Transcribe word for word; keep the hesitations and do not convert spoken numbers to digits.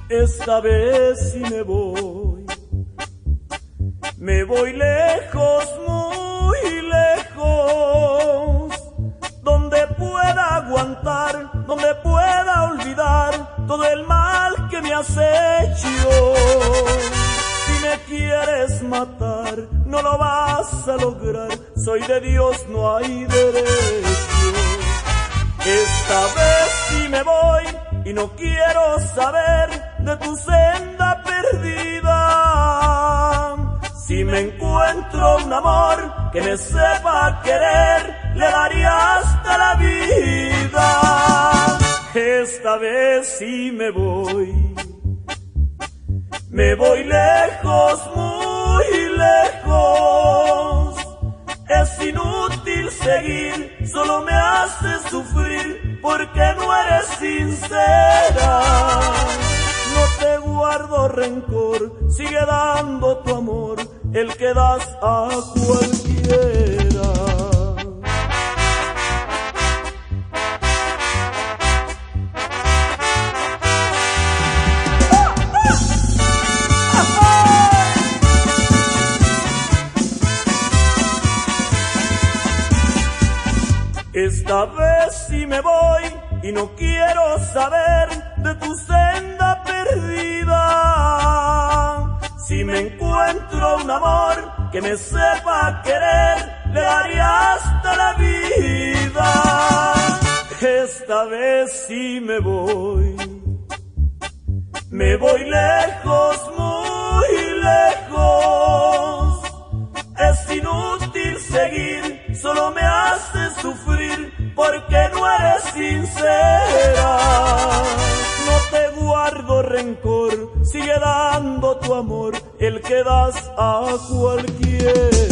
Esta vez sí me voy, me voy lejos, muy lejos, donde pueda aguantar, donde pueda olvidar todo el mal que me has hecho. Si me quieres matar, no lo vas a lograr, soy de Dios, no hay derecho. Esta vez sí me voy y no quiero saber de tu senda perdida. Si me encuentro un amor que me sepa querer, le daría hasta la vida. Esta vez sí me voy, me voy lejos, muy lejos. Es inútil seguir, solo me haces sufrir porque no eres sincera. No te guardo rencor, sigue dando tu amor, el que das a cualquiera. Esta vez sí me voy y no quiero saber de tu senda perdida. Si me encuentro un amor que me sepa querer, le daría hasta la vida. Esta vez sí me voy, me voy lejos, muy lejos. Es inútil seguir, solo me haces sufrir porque no eres sincera. No te guardo rencor, sigue dando tu amor, el que das a cualquiera.